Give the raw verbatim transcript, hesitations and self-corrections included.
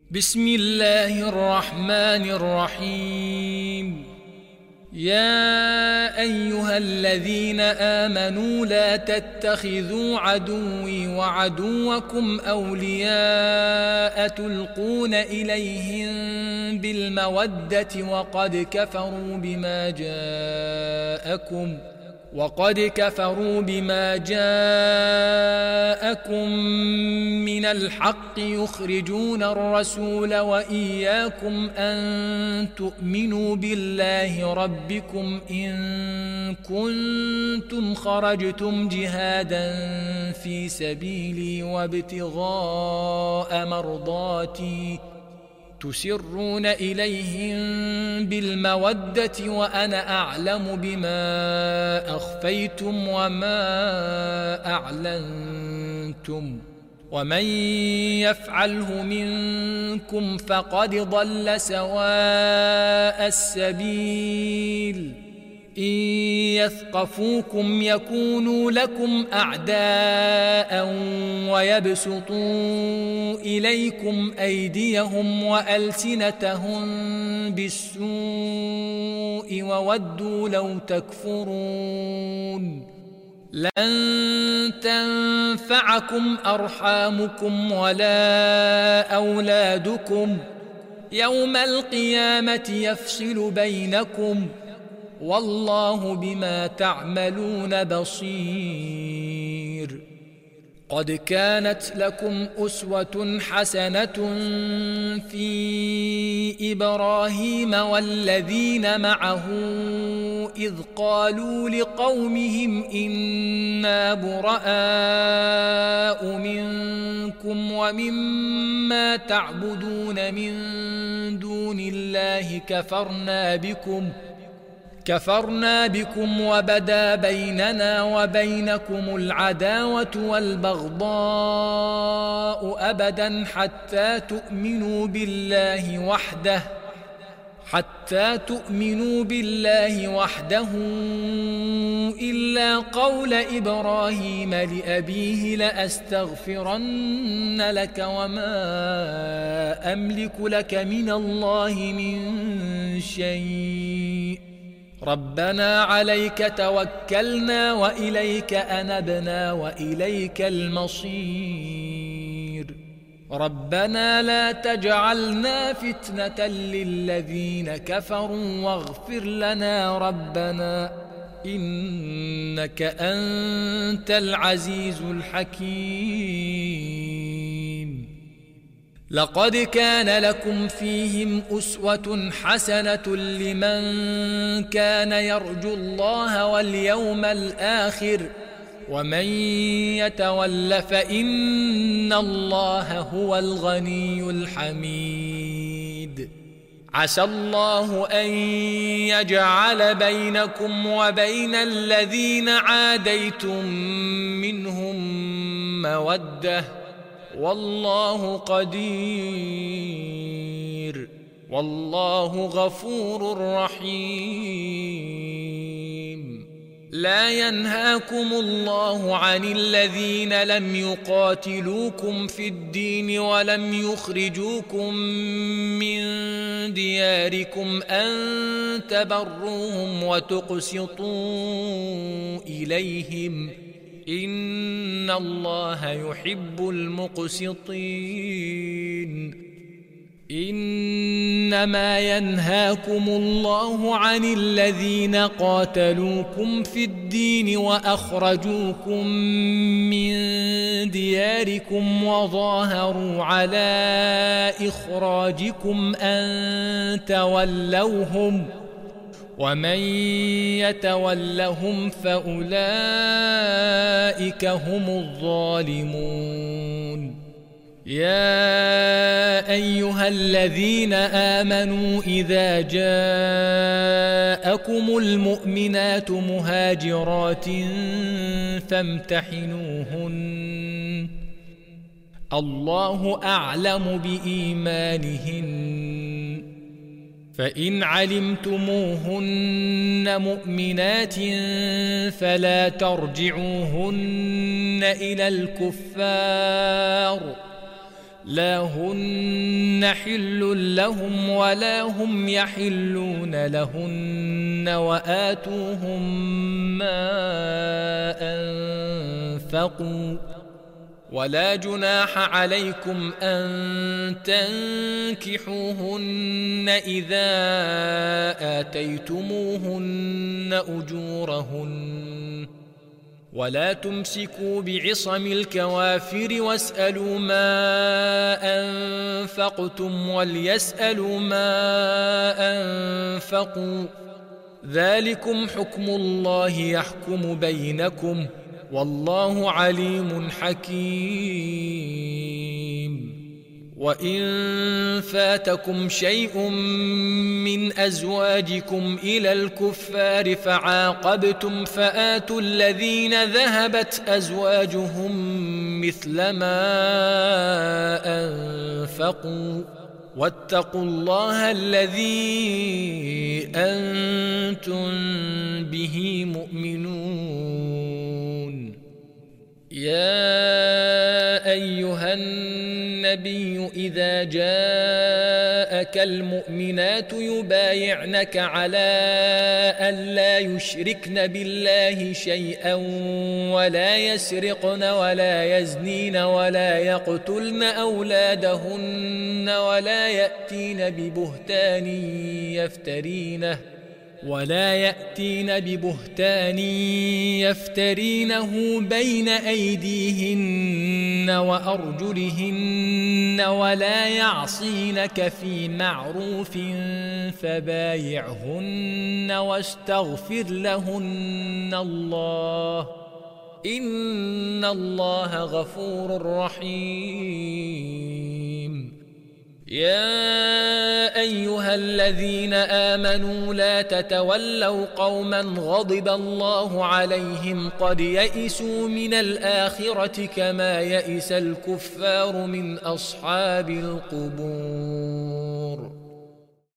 بسم الله الرحمن الرحيم. يا أيها الذين آمنوا لا تتخذوا عدوي وعدوكم أولياء تلقون إليهم بالمودة وقد كفروا بما جاءكم وقد كفروا بما جاءكم من الحق يخرجون الرسول وإياكم أن تؤمنوا بالله ربكم إن كنتم خرجتم جهادا في سبيلي وابتغاء مرضاتي تسرون إليهم بالمودة وأنا أعلم بما أخفيتم وما أعلنتم ومن يفعله منكم فقد ضل سواء السبيل. إن يثقفوكم يكونوا لكم أعداء ويبسطوا إليكم أيديهم وألسنتهم بالسوء وودوا لو تكفرون. لن تنفعكم أرحامكم ولا أولادكم يوم القيامة يفصل بينكم والله بما تعملون بصير. قد كانت لكم أسوة حسنة في إبراهيم والذين معه إذ قالوا لقومهم إنا براء منكم ومما تعبدون من دون الله كفرنا بكم كفرنا بكم وبدا بيننا وبينكم العداوة والبغضاء أبدا حتى تؤمنوا بالله وحده حتى تؤمنوا بالله وحده إلا قول إبراهيم لأبيه لأستغفرن لك وما أملك لك من الله من شيء ربنا عليك توكلنا وإليك أنبنا وإليك المصير. ربنا لا تجعلنا فتنة للذين كفروا واغفر لنا ربنا إنك أنت العزيز الحكيم. لقد كان لكم فيهم أسوة حسنة لمن كان يرجو الله واليوم الآخر ومن يتول فإن الله هو الغني الحميد. عسى الله أن يجعل بينكم وبين الذين عاديتم منهم مودة والله قدير والله غفور رحيم. لا ينهاكم الله عن الذين لم يقاتلوكم في الدين ولم يخرجوكم من دياركم أن تبروهم وتقسطوا إليهم إن الله يحب المقسطين. إنما ينهاكم الله عن الذين قاتلوكم في الدين وأخرجوكم من دياركم وظاهروا على إخراجكم أن تولوهم ومن يتولهم فأولئك هم الظالمون. يا أيها الذين آمنوا إذا جاءكم المؤمنات مهاجرات فامتحنوهن الله أعلم بإيمانهن فإن علمتموهن مؤمنات فلا ترجعوهن إلى الكفار لا هن حل لهم ولا هم يحلون لهن وآتوهم ما أنفقوا ولا جناح عليكم أن تنكحوهن إذا آتيتموهن أجورهن ولا تمسكوا بعصم الكوافر واسألوا ما أنفقتم وليسألوا ما أنفقوا ذلكم حكم الله يحكم بينكم والله عليم حكيم. وإن فاتكم شيء من أزواجكم إلى الكفار فعاقبتم فآتوا الذين ذهبت أزواجهم مثل ما أنفقوا واتقوا الله الذي أنتم به مؤمنون. يا أيها النبي إذا جاءك المؤمنات يبايعنك على أن لا يشركن بالله شيئا ولا يسرقن ولا يزنين ولا يقتلن أولادهن ولا يأتين ببهتان يفترينه ولا يأتين ببهتان يفترينه بين أيديهن وأرجلهن ولا يعصينك في معروف فبايعهن واستغفر لهن الله إن الله غفور رحيم. يا أيها الذين آمنوا لا تتولوا قوما غضب الله عليهم قد يئسوا من الآخرة كما يئس الكفار من أصحاب القبور.